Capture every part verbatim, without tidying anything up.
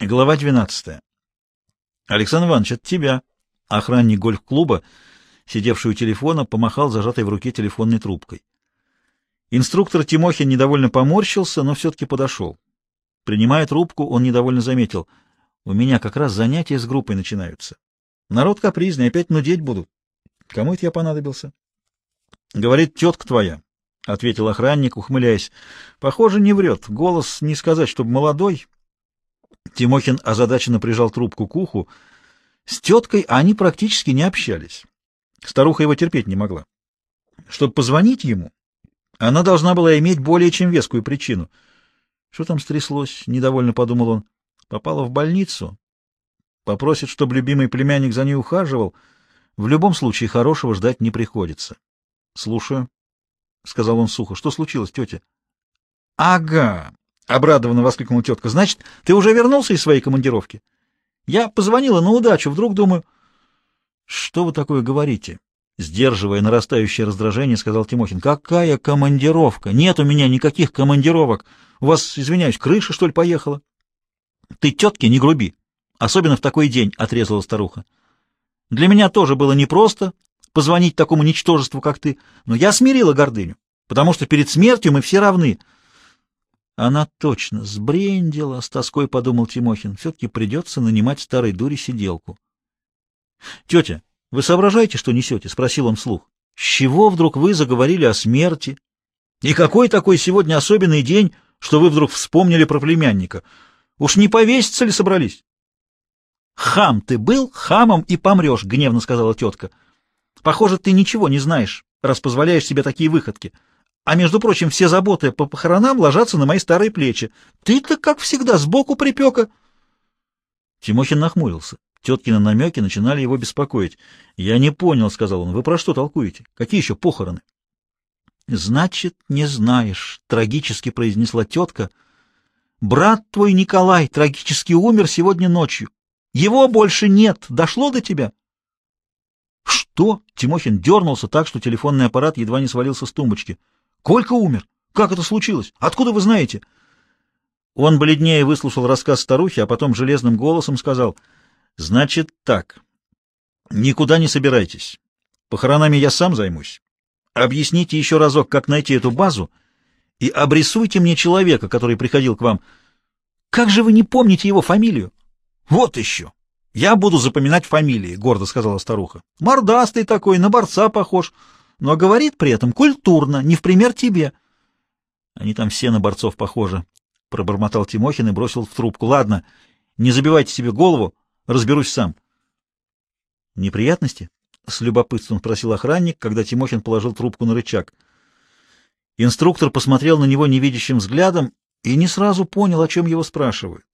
Глава двенадцатая. Александр Иванович, это тебя. Охранник гольф-клуба, сидевший у телефона, помахал зажатой в руке телефонной трубкой. Инструктор Тимохин недовольно поморщился, но все-таки подошел. Принимая трубку, он недовольно заметил: «У меня как раз занятия с группой начинаются. Народ капризный, опять нудеть будут. Кому это я понадобился?» «Говорит, тетка твоя», — ответил охранник, ухмыляясь. «Похоже, не врет. Голос не сказать, чтобы молодой». Тимохин озадаченно прижал трубку к уху. С теткой они практически не общались. Старуха его терпеть не могла. Чтобы позвонить ему, она должна была иметь более чем вескую причину. Что там стряслось? — недовольно подумал он. Попала в больницу. Попросит, чтобы любимый племянник за ней ухаживал. В любом случае хорошего ждать не приходится. — Слушаю, — сказал он сухо. — Что случилось, тетя? — Ага, — обрадованно воскликнула тетка. — Значит, ты уже вернулся из своей командировки? Я позвонила на удачу, вдруг думаю... — Что вы такое говорите? — сдерживая нарастающее раздражение, сказал Тимохин. — Какая командировка? Нет у меня никаких командировок. У вас, извиняюсь, крыша, что ли, поехала? — Ты тетке не груби. Особенно в такой день, — отрезала старуха. — Для меня тоже было непросто позвонить такому ничтожеству, как ты, но я смирила гордыню, потому что перед смертью мы все равны. Она точно сбрендила, — с тоской подумал Тимохин. Все-таки придется нанимать старой дуре сиделку. — Тетя, вы соображаете, что несете? — спросил он вслух. — С чего вдруг вы заговорили о смерти? И какой такой сегодня особенный день, что вы вдруг вспомнили про племянника? Уж не повеситься ли собрались? — Хам ты был, хамом и помрешь, — гневно сказала тетка. — Похоже, ты ничего не знаешь, раз позволяешь себе такие выходки. А, между прочим, все заботы по похоронам ложатся на мои старые плечи. Ты-то, как всегда, сбоку припека. Тимохин нахмурился. Теткины намеки начинали его беспокоить. — Я не понял, — сказал он. — Вы про что толкуете? Какие еще похороны? — Значит, не знаешь, — трагически произнесла тетка. — Брат твой Николай трагически умер сегодня ночью. Его больше нет. Дошло до тебя? — Что? — Тимохин дернулся так, что телефонный аппарат едва не свалился с тумбочки. — Колька умер? Как это случилось? Откуда вы знаете? Он бледнее выслушал рассказ старухи, а потом железным голосом сказал: — Значит так, никуда не собирайтесь. Похоронами я сам займусь. Объясните еще разок, как найти эту базу, и обрисуйте мне человека, который приходил к вам. Как же вы не помните его фамилию? — Вот еще! Я буду запоминать фамилии, — гордо сказала старуха. — Мордастый такой, на борца похож, но говорит при этом культурно, не в пример тебе. — Они там все на борцов похожи, — пробормотал Тимохин и бросил в трубку. — Ладно, не забивайте себе голову, разберусь сам. — Неприятности? — с любопытством спросил охранник, когда Тимохин положил трубку на рычаг. Инструктор посмотрел на него невидящим взглядом и не сразу понял, о чем его спрашивают.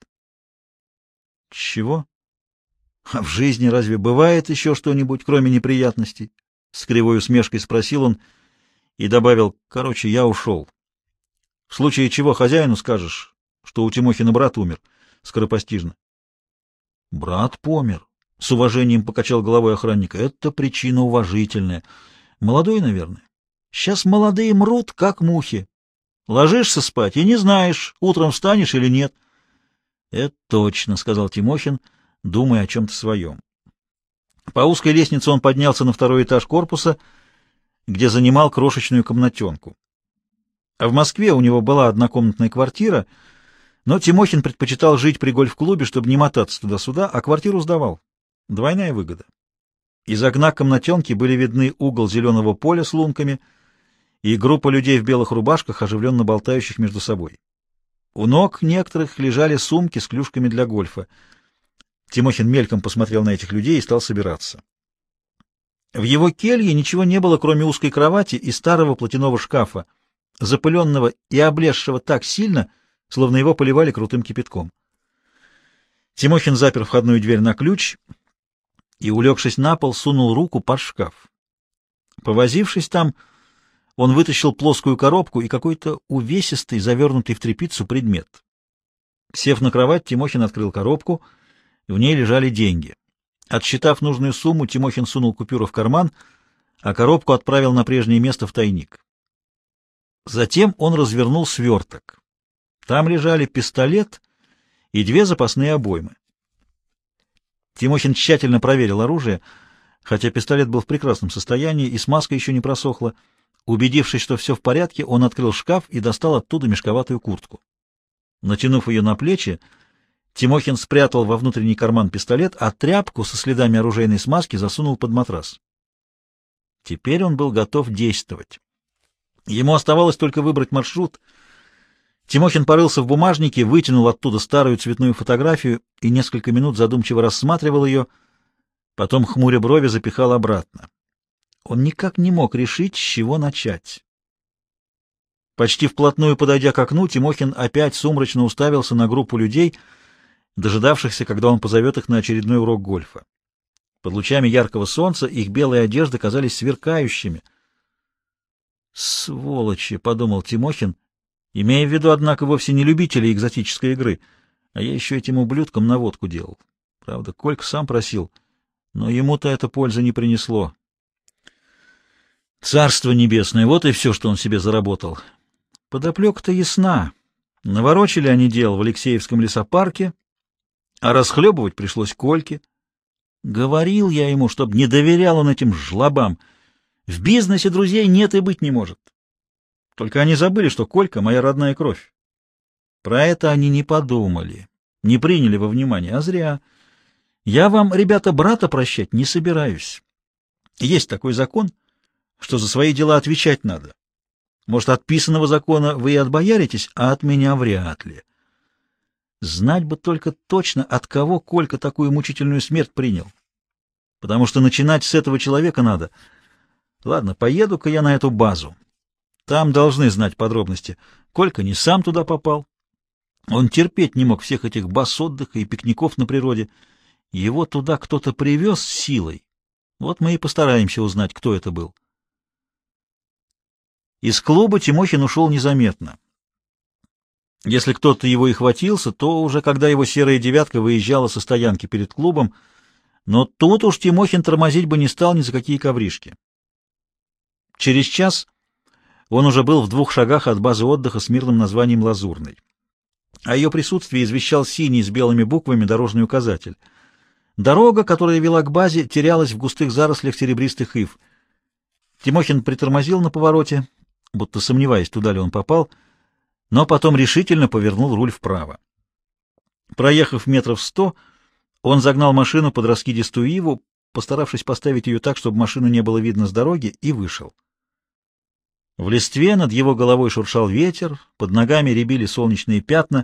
— Чего? А в жизни разве бывает еще что-нибудь, кроме неприятностей? — с кривой усмешкой спросил он и добавил: — Короче, я ушел. В случае чего хозяину скажешь, что у Тимохина брат умер, скоропостижно. — Брат помер, — с уважением покачал головой охранник. — Это причина уважительная. Молодой, наверное. Сейчас молодые мрут, как мухи. Ложишься спать и не знаешь, утром встанешь или нет. — Это точно, — сказал Тимохин, думая о чем-то своем. По узкой лестнице он поднялся на второй этаж корпуса, где занимал крошечную комнатенку. А в Москве у него была однокомнатная квартира, но Тимохин предпочитал жить при гольф-клубе, чтобы не мотаться туда-сюда, а квартиру сдавал. Двойная выгода. Из окна комнатенки были видны угол зеленого поля с лунками и группа людей в белых рубашках, оживленно болтающих между собой. У ног некоторых лежали сумки с клюшками для гольфа. Тимохин мельком посмотрел на этих людей и стал собираться. В его келье ничего не было, кроме узкой кровати и старого платяного шкафа, запыленного и облезшего так сильно, словно его поливали крутым кипятком. Тимохин запер входную дверь на ключ и, улегшись на пол, сунул руку под шкаф. Повозившись там, он вытащил плоскую коробку и какой-то увесистый, завернутый в тряпицу предмет. Сев на кровать, Тимохин открыл коробку. В ней лежали деньги. Отсчитав нужную сумму, Тимохин сунул купюру в карман, а коробку отправил на прежнее место в тайник. Затем он развернул сверток. Там лежали пистолет и две запасные обоймы. Тимохин тщательно проверил оружие, хотя пистолет был в прекрасном состоянии и смазка еще не просохла. Убедившись, что все в порядке, он открыл шкаф и достал оттуда мешковатую куртку. Натянув ее на плечи, Тимохин спрятал во внутренний карман пистолет, а тряпку со следами оружейной смазки засунул под матрас. Теперь он был готов действовать. Ему оставалось только выбрать маршрут. Тимохин порылся в бумажнике, вытянул оттуда старую цветную фотографию и несколько минут задумчиво рассматривал ее, потом, хмуря брови, запихал обратно. Он никак не мог решить, с чего начать. Почти вплотную подойдя к окну, Тимохин опять сумрачно уставился на группу людей, дожидавшихся, когда он позовет их на очередной урок гольфа. Под лучами яркого солнца их белые одежды казались сверкающими. «Сволочи!» — подумал Тимохин, имея в виду, однако, вовсе не любителей экзотической игры, а я еще этим ублюдкам наводку делал. Правда, Колька сам просил, но ему-то это пользы не принесло. Царство небесное, вот и все, что он себе заработал. Подоплека-то ясна. Наворочили они дело в Алексеевском лесопарке, а расхлебывать пришлось Кольке. Говорил я ему, чтоб не доверял он этим жлобам. В бизнесе друзей нет и быть не может. Только они забыли, что Колька — моя родная кровь. Про это они не подумали, не приняли во внимание, а зря. Я вам, ребята, брата прощать не собираюсь. Есть такой закон, что за свои дела отвечать надо. Может, от писаного закона вы и отбояритесь, а от меня вряд ли. Знать бы только точно, от кого Колька такую мучительную смерть принял. Потому что начинать с этого человека надо. Ладно, поеду-ка я на эту базу. Там должны знать подробности. Колька не сам туда попал. Он терпеть не мог всех этих баз отдыха и пикников на природе. Его туда кто-то привез силой. Вот мы и постараемся узнать, кто это был. Из клуба Тимохин ушел незаметно. Если кто-то его и хватился, то уже когда его серая девятка выезжала со стоянки перед клубом, но тут уж Тимохин тормозить бы не стал ни за какие ковришки. Через час он уже был в двух шагах от базы отдыха с мирным названием «Лазурный». О ее присутствии извещал синий с белыми буквами дорожный указатель. Дорога, которая вела к базе, терялась в густых зарослях серебристых ив. Тимохин притормозил на повороте, будто сомневаясь, туда ли он попал, но потом решительно повернул руль вправо. Проехав метров сто, он загнал машину под раскидистую иву, постаравшись поставить ее так, чтобы машину не было видно с дороги, и вышел. В листве над его головой шуршал ветер, под ногами рябили солнечные пятна,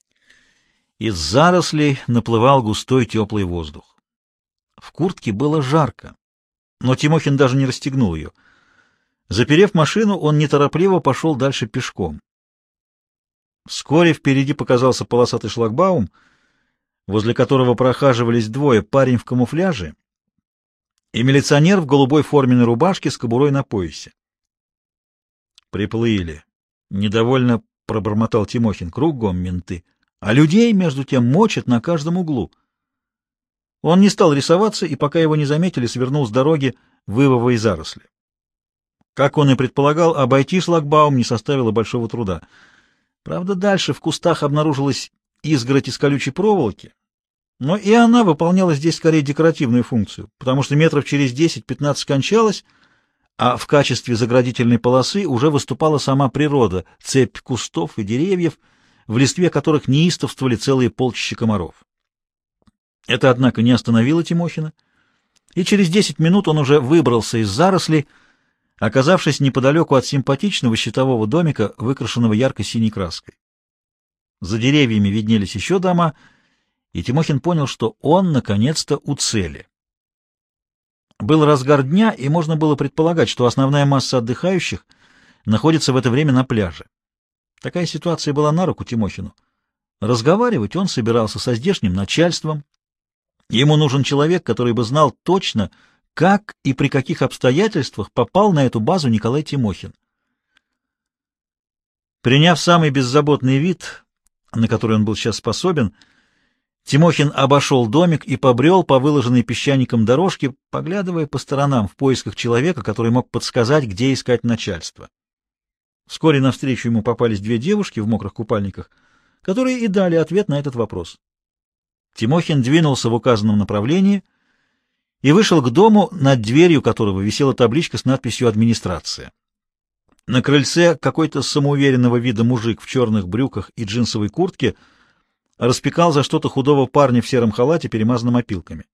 из зарослей наплывал густой теплый воздух. В куртке было жарко, но Тимохин даже не расстегнул ее. Заперев машину, он неторопливо пошел дальше пешком. Вскоре впереди показался полосатый шлагбаум, возле которого прохаживались двое: парень в камуфляже и милиционер в голубой форменной рубашке с кобурой на поясе. «Приплыли», — недовольно пробормотал Тимохин. «Кругом менты, а людей, между тем, мочат на каждом углу». Он не стал рисоваться, и пока его не заметили, свернул с дороги в ивовые заросли. Как он и предполагал, обойти шлагбаум не составило большого труда. Правда, дальше в кустах обнаружилась изгородь из колючей проволоки, но и она выполняла здесь скорее декоративную функцию, потому что метров через десять-пятнадцать кончалась, а в качестве заградительной полосы уже выступала сама природа, цепь кустов и деревьев, в листве которых неистовствовали целые полчища комаров. Это, однако, не остановило Тимохина, и через десять минут он уже выбрался из зарослей, оказавшись неподалеку от симпатичного щитового домика, выкрашенного ярко-синей краской. За деревьями виднелись еще дома, и Тимохин понял, что он наконец-то у цели. Был разгар дня, и можно было предполагать, что основная масса отдыхающих находится в это время на пляже. Такая ситуация была на руку Тимохину. Разговаривать он собирался со здешним начальством. Ему нужен человек, который бы знал точно, как и при каких обстоятельствах попал на эту базу Николай Тимохин. Приняв самый беззаботный вид, на который он был сейчас способен, Тимохин обошел домик и побрел по выложенной песчаником дорожке, поглядывая по сторонам в поисках человека, который мог подсказать, где искать начальство. Вскоре навстречу ему попались две девушки в мокрых купальниках, которые и дали ответ на этот вопрос. Тимохин двинулся в указанном направлении и вышел к дому, над дверью которого висела табличка с надписью «Администрация». На крыльце какой-то самоуверенного вида мужик в черных брюках и джинсовой куртке распекал за что-то худого парня в сером халате, перемазанном опилками.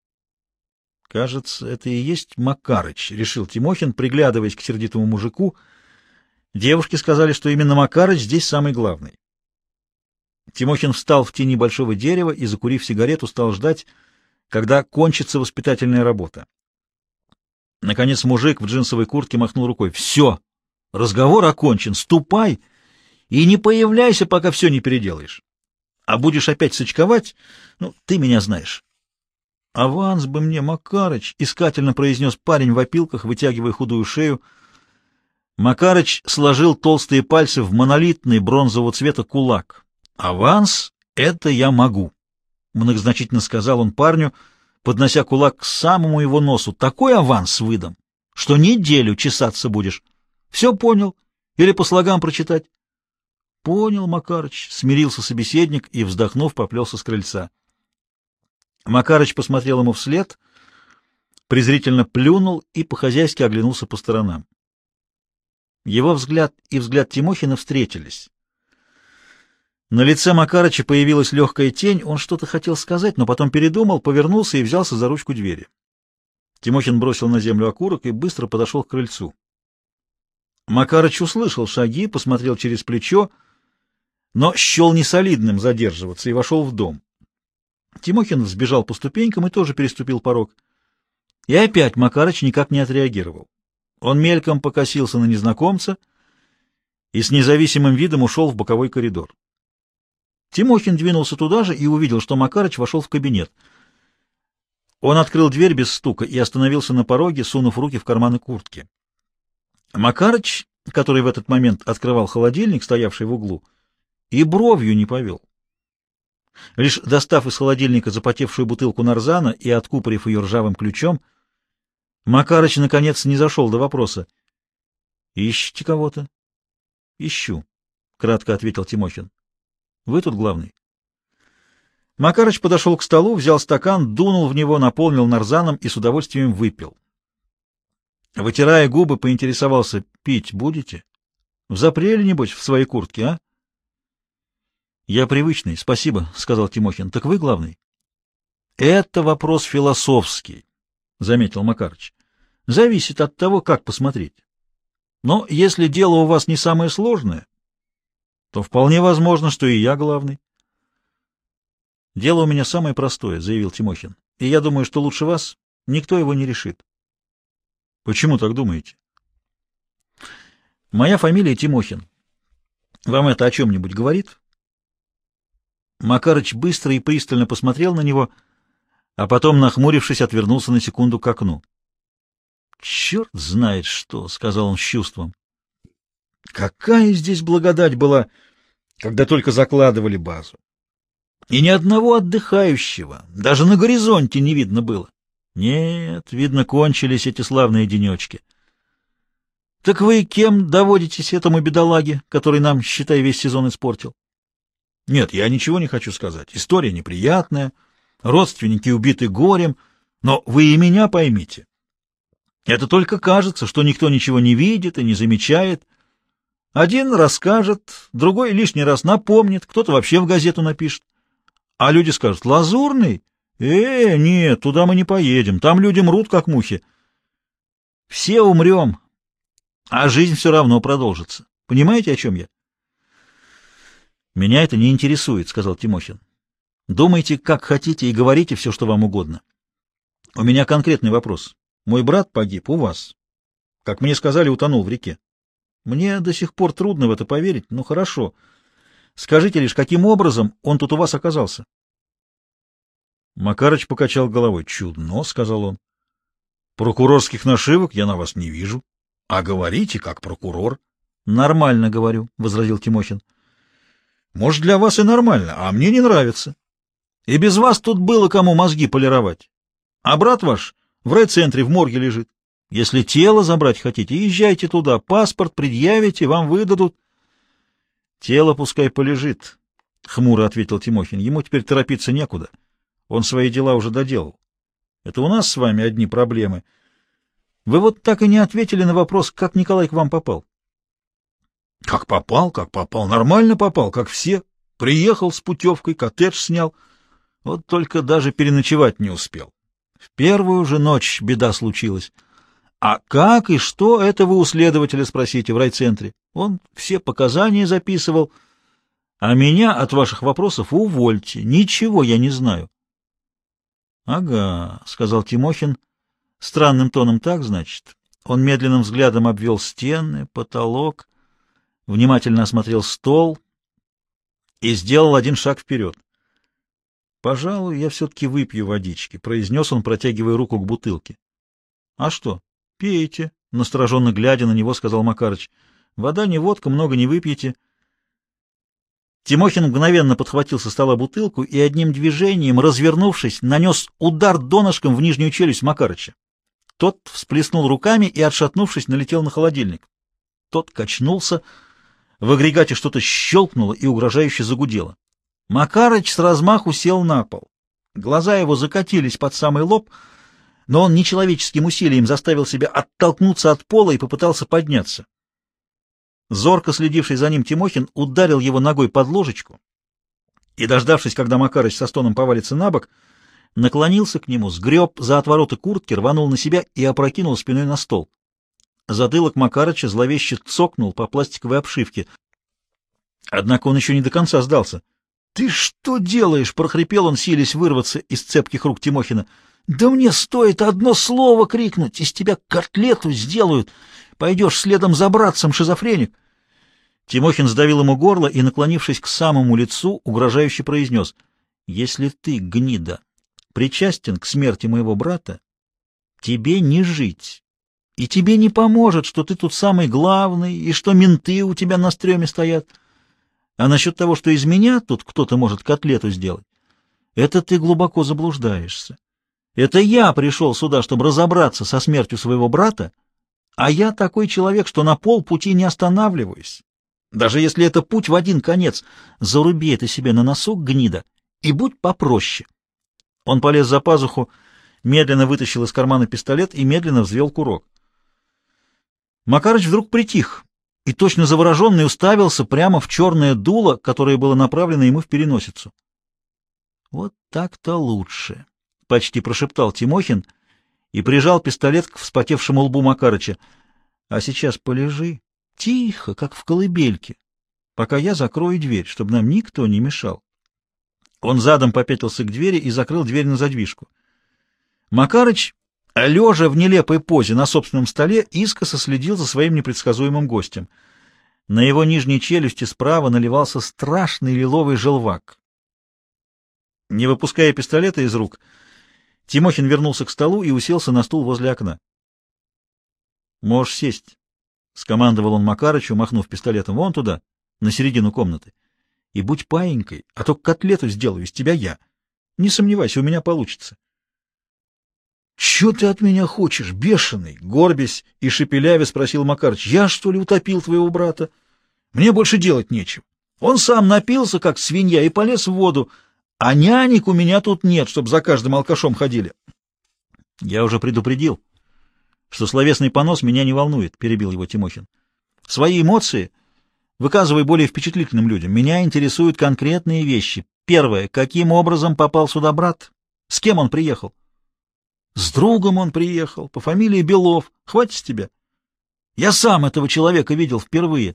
«Кажется, это и есть Макарыч», — решил Тимохин, приглядываясь к сердитому мужику. Девушки сказали, что именно Макарыч здесь самый главный. Тимохин встал в тени большого дерева и, закурив сигарету, стал ждать, когда кончится воспитательная работа. Наконец мужик в джинсовой куртке махнул рукой. «Все! Разговор окончен! Ступай и не появляйся, пока все не переделаешь. А будешь опять сочковать, ну, ты меня знаешь». «Аванс бы мне, Макарыч!» — искательно произнес парень в опилках, вытягивая худую шею. Макарыч сложил толстые пальцы в монолитный бронзового цвета кулак. «Аванс — это я могу», — многозначительно сказал он парню, поднося кулак к самому его носу. «Такой аванс выдам, что неделю чесаться будешь. Все понял? Или по слогам прочитать?» «Понял, Макарыч», — смирился собеседник и, вздохнув, поплелся с крыльца. Макарыч посмотрел ему вслед, презрительно плюнул и по-хозяйски оглянулся по сторонам. Его взгляд и взгляд Тимохина встретились. На лице Макарыча появилась легкая тень, он что-то хотел сказать, но потом передумал, повернулся и взялся за ручку двери. Тимохин бросил на землю окурок и быстро подошел к крыльцу. Макарыч услышал шаги, посмотрел через плечо, но счел несолидным задерживаться и вошел в дом. Тимохин взбежал по ступенькам и тоже переступил порог. И опять Макарыч никак не отреагировал. Он мельком покосился на незнакомца и с независимым видом ушел в боковой коридор. Тимохин двинулся туда же и увидел, что Макарыч вошел в кабинет. Он открыл дверь без стука и остановился на пороге, сунув руки в карманы куртки. Макарыч, который в этот момент открывал холодильник, стоявший в углу, и бровью не повел. Лишь достав из холодильника запотевшую бутылку нарзана и откупорив ее ржавым ключом, Макарыч, наконец, не зашел до вопроса. — Ищете кого-то? — Ищу, — кратко ответил Тимохин. — Вы тут главный. Макарыч подошел к столу, взял стакан, дунул в него, наполнил нарзаном и с удовольствием выпил. Вытирая губы, поинтересовался: — Пить будете? Взапрели, небось, в своей куртке, а? — Я привычный, спасибо, — сказал Тимохин. — Так вы главный? — Это вопрос философский, — заметил Макарыч. — Зависит от того, как посмотреть. Но если дело у вас не самое сложное, то вполне возможно, что и я главный. — Дело у меня самое простое, — заявил Тимохин. — И я думаю, что лучше вас никто его не решит. — Почему так думаете? — Моя фамилия Тимохин. Вам это о чем-нибудь говорит? Макарыч быстро и пристально посмотрел на него, а потом, нахмурившись, отвернулся на секунду к окну. — Черт знает что, — сказал он с чувством. — Какая здесь благодать была, когда только закладывали базу! И ни одного отдыхающего, даже на горизонте не видно было. Нет, видно, кончились эти славные денечки. — Так вы кем доводитесь этому бедолаге, который нам, считай, весь сезон испортил? — Нет, я ничего не хочу сказать. История неприятная, родственники убиты горем, но вы и меня поймите. Это только кажется, что никто ничего не видит и не замечает. Один расскажет, другой лишний раз напомнит, кто-то вообще в газету напишет. А люди скажут: «Лазурный? Э, нет, туда мы не поедем, там люди мрут, как мухи». Все умрем, а жизнь все равно продолжится. Понимаете, о чем я? «Меня это не интересует», — сказал Тимохин. «Думайте, как хотите, и говорите все, что вам угодно. У меня конкретный вопрос. Мой брат погиб у вас. Как мне сказали, утонул в реке. Мне до сих пор трудно в это поверить, но хорошо. Скажите лишь, каким образом он тут у вас оказался?» Макарыч покачал головой. «Чудно», — сказал он. «Прокурорских нашивок я на вас не вижу. А говорите, как прокурор». «Нормально говорю», — возразил Тимохин. «Может, для вас и нормально, а мне не нравится. И без вас тут было кому мозги полировать. А брат ваш в райцентре в морге лежит. Если тело забрать хотите, езжайте туда, паспорт предъявите, вам выдадут». «Тело пускай полежит», — хмуро ответил Тимохин. — Ему теперь торопиться некуда. Он свои дела уже доделал. Это у нас с вами одни проблемы. Вы вот так и не ответили на вопрос, как Николай к вам попал. — Как попал, как попал. Нормально попал, как все. Приехал с путевкой, коттедж снял. Вот только даже переночевать не успел. В первую же ночь беда случилась. А как и что, это вы у следователя спросите в райцентре. Он все показания записывал. А меня от ваших вопросов увольте. Ничего я не знаю. — Ага, — сказал Тимохин. Странным тоном так, значит. Он медленным взглядом обвел стены, потолок, внимательно осмотрел стол и сделал один шаг вперед. — Пожалуй, я все-таки выпью водички, — произнес он, протягивая руку к бутылке. — А что? — Пейте, — настороженно глядя на него, сказал Макарыч. — Вода не водка, много не выпьете. Тимохин мгновенно подхватил со стола бутылку и одним движением, развернувшись, нанес удар донышком в нижнюю челюсть Макарыча. Тот всплеснул руками и, отшатнувшись, налетел на холодильник. Тот качнулся, в агрегате что-то щелкнуло и угрожающе загудело. Макарыч с размаху сел на пол. Глаза его закатились под самый лоб, но он нечеловеческим усилием заставил себя оттолкнуться от пола и попытался подняться. Зорко следивший за ним Тимохин ударил его ногой под ложечку и, дождавшись, когда Макарыч со стоном повалится на бок, наклонился к нему, сгреб за отвороты куртки, рванул на себя и опрокинул спиной на стол. Затылок Макарыча зловеще цокнул по пластиковой обшивке. Однако он еще не до конца сдался. — Ты что делаешь? — прохрипел он, силясь вырваться из цепких рук Тимохина. — Да мне стоит одно слово крикнуть, из тебя котлету сделают. Пойдешь следом за братцем, шизофреник. Тимохин сдавил ему горло и, наклонившись к самому лицу, угрожающе произнес: — Если ты, гнида, причастен к смерти моего брата, тебе не жить, и тебе не поможет, что ты тут самый главный, и что менты у тебя на стреме стоят. А насчет того, что из меня тут кто-то может котлету сделать, это ты глубоко заблуждаешься. Это я пришел сюда, чтобы разобраться со смертью своего брата, а я такой человек, что на полпути не останавливаюсь. Даже если это путь в один конец, заруби это себе на носу, гнида, и будь попроще. Он полез за пазуху, медленно вытащил из кармана пистолет и медленно взвел курок. Макарыч вдруг притих и, точно завороженный, уставился прямо в черное дуло, которое было направлено ему в переносицу. — Вот так-то лучше, — почти прошептал Тимохин и прижал пистолет к вспотевшему лбу Макарыча. — А сейчас полежи, тихо, как в колыбельке, пока я закрою дверь, чтобы нам никто не мешал. Он задом попятился к двери и закрыл дверь на задвижку. Макарыч, лежа в нелепой позе на собственном столе, искоса следил за своим непредсказуемым гостем. На его нижней челюсти справа наливался страшный лиловый желвак. Не выпуская пистолета из рук, Тимохин вернулся к столу и уселся на стул возле окна. — Можешь сесть, — скомандовал он Макарычу, махнув пистолетом, — вон туда, на середину комнаты. И будь паинькой, а то котлету сделаю из тебя я. Не сомневайся, у меня получится. — Чё ты от меня хочешь, бешеный? — горбясь и шепелявя спросил Макарыч. — Я, что ли, утопил твоего брата? Мне больше делать нечего. Он сам напился, как свинья, и полез в воду, а нянек у меня тут нет, чтобы за каждым алкашом ходили. — Я уже предупредил, что словесный понос меня не волнует, — перебил его Тимохин. — Свои эмоции выказывай более впечатлительным людям. Меня интересуют конкретные вещи. Первое. Каким образом попал сюда брат? С кем он приехал? С другом он приехал, по фамилии Белов. Хватит с тебя. Я сам этого человека видел впервые.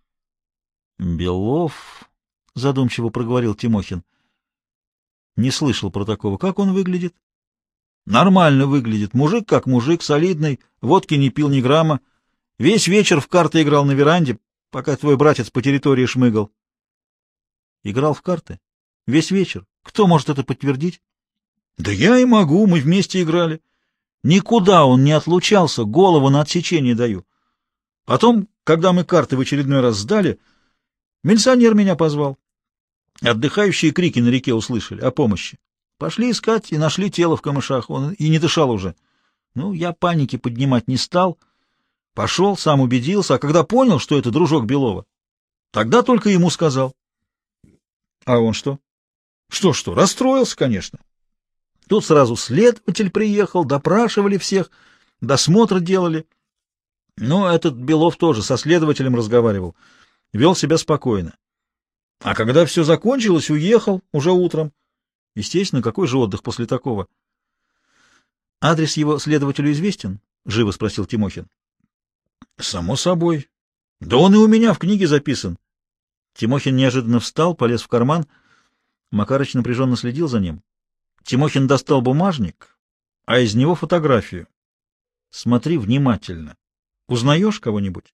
Белов, задумчиво проговорил Тимохин. Не слышал про такого. Как он выглядит? Нормально выглядит. Мужик как мужик, солидный, водки не пил ни грамма. Весь вечер в карты играл на веранде, пока твой братец по территории шмыгал. Играл в карты? Весь вечер? Кто может это подтвердить? Да я и могу, мы вместе играли. Никуда он не отлучался, голову на отсечение даю. Потом, когда мы карты в очередной раз сдали, милиционер меня позвал. Отдыхающие крики на реке услышали о помощи. Пошли искать и нашли тело в камышах, он и не дышал уже. Ну, я паники поднимать не стал. Пошел, сам убедился, а когда понял, что это дружок Белова, тогда только ему сказал. А он что? Что-что, расстроился, конечно. Тут сразу следователь приехал, допрашивали всех, досмотр делали. Ну, этот Белов тоже со следователем разговаривал, вел себя спокойно. А когда все закончилось, уехал уже утром. Естественно, какой же отдых после такого? — Адрес его следователю известен? — живо спросил Тимохин. — Само собой. Да он и у меня в книге записан. Тимохин неожиданно встал, полез в карман. Макарыч напряженно следил за ним. Тимохин достал бумажник, а из него фотографию. — Смотри внимательно. Узнаешь кого-нибудь?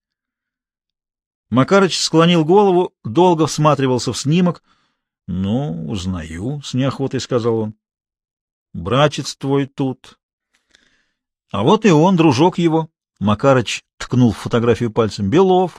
Макарыч склонил голову, долго всматривался в снимок. — Ну, узнаю, — с неохотой сказал он. — Братец твой тут. — А вот и он, дружок его. Макарыч ткнул в фотографию пальцем. — Белов.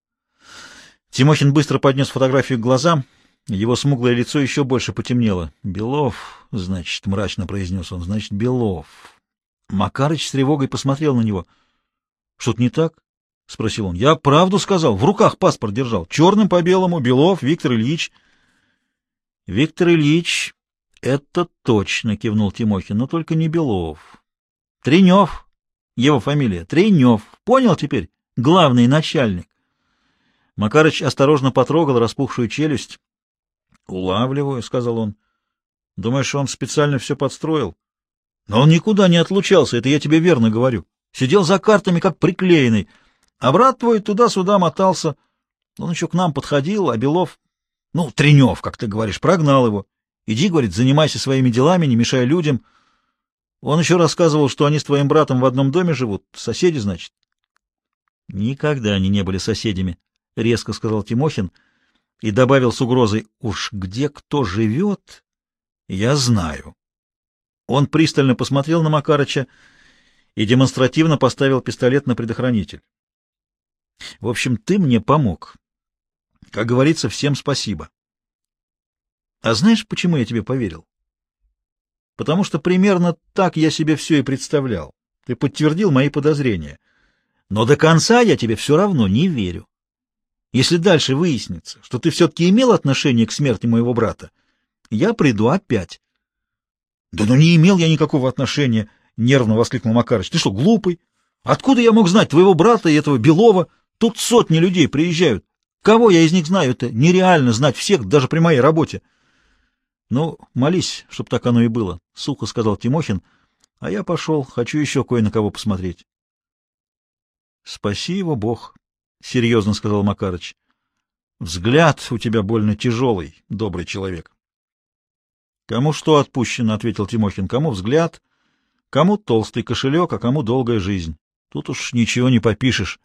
Тимохин быстро поднес фотографию к глазам. Его смуглое лицо еще больше потемнело. — Белов, значит, — мрачно произнес он, — значит, Белов. Макарыч с тревогой посмотрел на него. — Что-то не так? — спросил он. — Я правду сказал. В руках паспорт держал. Черным по белому. Белов Виктор Ильич. — Виктор Ильич, это точно, — кивнул Тимохин, — но только не Белов. Тренев. Его фамилия. Тренев. Понял теперь? Главный начальник. Макарыч осторожно потрогал распухшую челюсть. — Улавливаю, — сказал он. — Думаешь, он специально все подстроил? — Но он никуда не отлучался, это я тебе верно говорю. Сидел за картами, как приклеенный. А брат твой туда-сюда мотался. Он еще к нам подходил, а Белов... Ну, Тренев, как ты говоришь, прогнал его. Иди, говорит, занимайся своими делами, не мешай людям. Он еще рассказывал, что они с твоим братом в одном доме живут. Соседи, значит. — Никогда они не были соседями, — резко сказал Тимохин и добавил с угрозой: — уж где кто живет, я знаю. Он пристально посмотрел на Макарыча и демонстративно поставил пистолет на предохранитель. — В общем, ты мне помог. Как говорится, всем спасибо. А знаешь, почему я тебе поверил? Потому что примерно так я себе все и представлял. Ты подтвердил мои подозрения. Но до конца я тебе все равно не верю. Если дальше выяснится, что ты все-таки имел отношение к смерти моего брата, я приду опять. — Да ну не имел я никакого отношения, — нервно воскликнул Макарыч. — Ты что, глупый? Откуда я мог знать твоего брата и этого Белова? Тут сотни людей приезжают. Кого я из них знаю? Это нереально знать всех, даже при моей работе. — Ну, молись, чтоб так оно и было, — сухо сказал Тимохин. — А я пошел, хочу еще кое на кого посмотреть. — Спаси его Бог, — серьезно сказал Макарыч. — Взгляд у тебя больно тяжелый, добрый человек. — Кому что отпущено, — ответил Тимохин. — Кому взгляд, кому толстый кошелек, а кому долгая жизнь. Тут уж ничего не попишешь.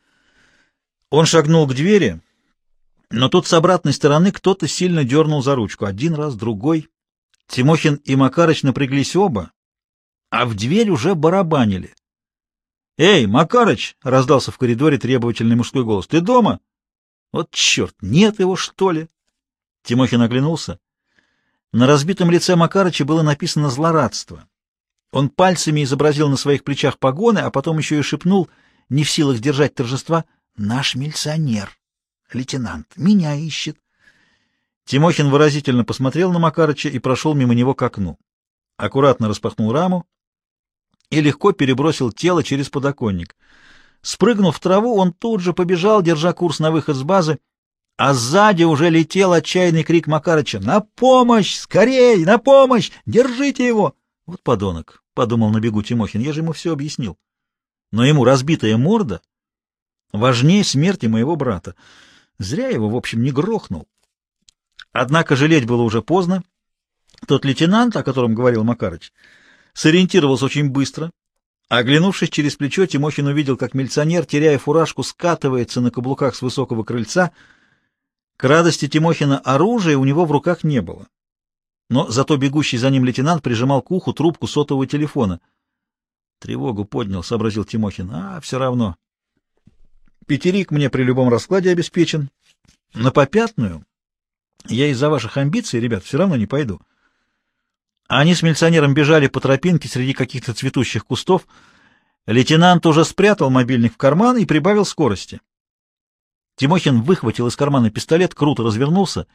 Он шагнул к двери, но тут с обратной стороны кто-то сильно дернул за ручку. Один раз, другой. Тимохин и Макарыч напряглись оба, а в дверь уже барабанили. — Эй, Макарыч! — раздался в коридоре требовательный мужской голос. — Ты дома? — Вот черт, нет его, что ли? Тимохин оглянулся. На разбитом лице Макарыча было написано злорадство. Он пальцами изобразил на своих плечах погоны, а потом еще и шепнул, не в силах сдержать торжества: — Наш милиционер, лейтенант, меня ищет. Тимохин выразительно посмотрел на Макарыча и прошел мимо него к окну. Аккуратно распахнул раму и легко перебросил тело через подоконник. Спрыгнув в траву, он тут же побежал, держа курс на выход с базы, а сзади уже летел отчаянный крик Макарыча: «На помощь! Скорей! На помощь! Держите его!» Вот подонок, — подумал на бегу Тимохин, — я же ему все объяснил. Но ему разбитая морда важнее смерти моего брата. Зря его, в общем, не грохнул. Однако жалеть было уже поздно. Тот лейтенант, о котором говорил Макарыч, сориентировался очень быстро. Оглянувшись через плечо, Тимохин увидел, как милиционер, теряя фуражку, скатывается на каблуках с высокого крыльца. К радости Тимохина оружия у него в руках не было. Но зато бегущий за ним лейтенант прижимал к уху трубку сотового телефона. Тревогу поднял, — сообразил Тимохин. А, все равно. Пятерик мне при любом раскладе обеспечен. На попятную я из-за ваших амбиций, ребят, все равно не пойду. Они с милиционером бежали по тропинке среди каких-то цветущих кустов. Лейтенант уже спрятал мобильник в карман и прибавил скорости. Тимохин выхватил из кармана пистолет, круто развернулся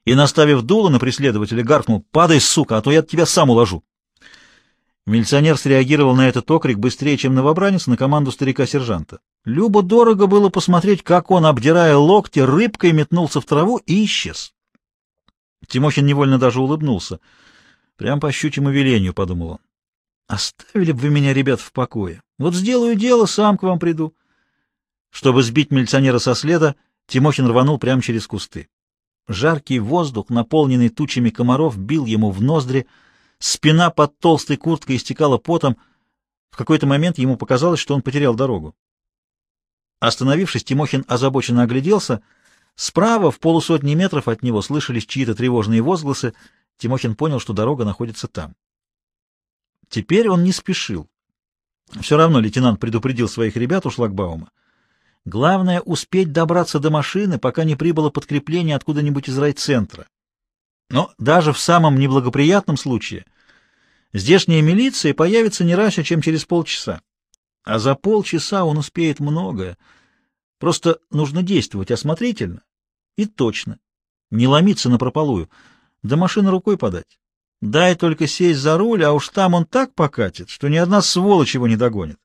и, наставив дуло на преследователя, гаркнул: «Падай, сука, а то я тебя сам уложу». Милиционер среагировал на этот окрик быстрее, чем новобранец на команду старика-сержанта. Любо-дорого было посмотреть, как он, обдирая локти, рыбкой метнулся в траву и исчез. Тимохин невольно даже улыбнулся. «Прям по щучьему велению», — подумал он. «Оставили бы вы меня, ребят, в покое. Вот сделаю дело, сам к вам приду». Чтобы сбить милиционера со следа, Тимохин рванул прямо через кусты. Жаркий воздух, наполненный тучами комаров, бил ему в ноздри, спина под толстой курткой истекала потом. В какой-то момент ему показалось, что он потерял дорогу. Остановившись, Тимохин озабоченно огляделся. Справа, в полусотни метров от него, слышались чьи-то тревожные возгласы. Тимохин понял, что дорога находится там. Теперь он не спешил. Все равно лейтенант предупредил своих ребят у шлагбаума. Главное — успеть добраться до машины, пока не прибыло подкрепление откуда-нибудь из райцентра. Но даже в самом неблагоприятном случае здешняя милиция появится не раньше, чем через полчаса. А за полчаса он успеет многое. Просто нужно действовать осмотрительно и точно. Не ломиться напропалую. До машины рукой подать. Дай только сесть за руль, а уж там он так покатит, что ни одна сволочь его не догонит.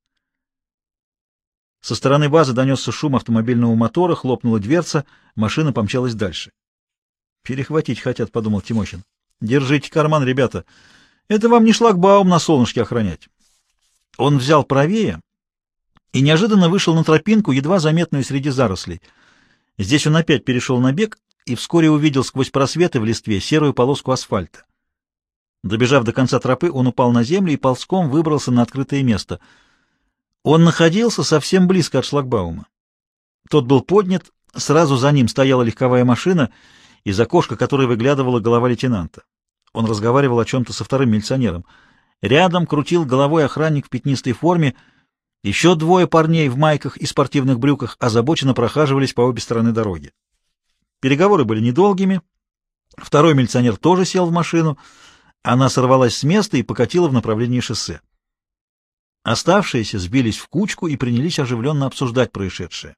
Со стороны базы донесся шум автомобильного мотора, хлопнула дверца, машина помчалась дальше. «Перехватить хотят», — подумал Тимохин. «Держите карман, ребята. Это вам не шлагбаум на солнышке охранять». Он взял правее и неожиданно вышел на тропинку, едва заметную среди зарослей. Здесь он опять перешел на бег и вскоре увидел сквозь просветы в листве серую полоску асфальта. Добежав до конца тропы, он упал на землю и ползком выбрался на открытое место. Он находился совсем близко от шлагбаума. Тот был поднят, сразу за ним стояла легковая машина, из окошка которой выглядывала голова лейтенанта. Он разговаривал о чем-то со вторым милиционером. Рядом крутил головой охранник в пятнистой форме. Еще двое парней в майках и спортивных брюках озабоченно прохаживались по обе стороны дороги. Переговоры были недолгими. Второй милиционер тоже сел в машину. Она сорвалась с места и покатила в направлении шоссе. Оставшиеся сбились в кучку и принялись оживленно обсуждать происшедшее.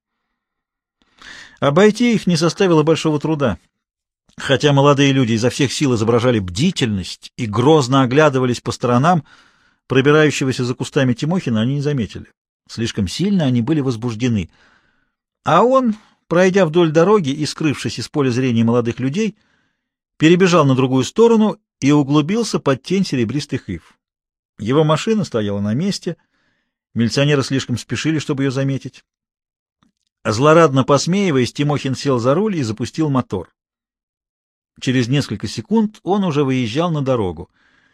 Обойти их не составило большого труда. Хотя молодые люди изо всех сил изображали бдительность и грозно оглядывались по сторонам, пробирающегося за кустами Тимохина они не заметили. Слишком сильно они были возбуждены. А он, пройдя вдоль дороги и скрывшись из поля зрения молодых людей, перебежал на другую сторону и углубился под тень серебристых ив. Его машина стояла на месте, милиционеры слишком спешили, чтобы ее заметить. Злорадно посмеиваясь, Тимохин сел за руль и запустил мотор. Через несколько секунд он уже выезжал на дорогу.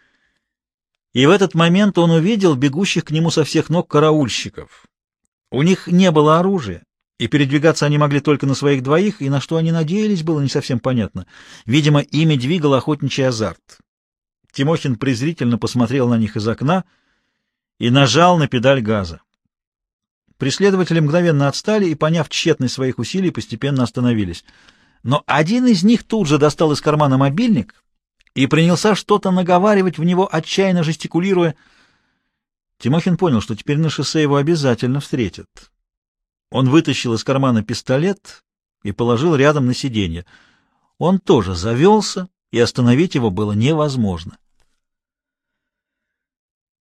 И в этот момент он увидел бегущих к нему со всех ног караульщиков. У них не было оружия, и передвигаться они могли только на своих двоих, и на что они надеялись, было не совсем понятно. Видимо, ими двигал охотничий азарт. Тимохин презрительно посмотрел на них из окна и нажал на педаль газа. Преследователи мгновенно отстали и, поняв тщетность своих усилий, постепенно остановились. Но один из них тут же достал из кармана мобильник и принялся что-то наговаривать в него, отчаянно жестикулируя. Тимохин понял, что теперь на шоссе его обязательно встретят. Он вытащил из кармана пистолет и положил рядом на сиденье. Он тоже завелся, и остановить его было невозможно.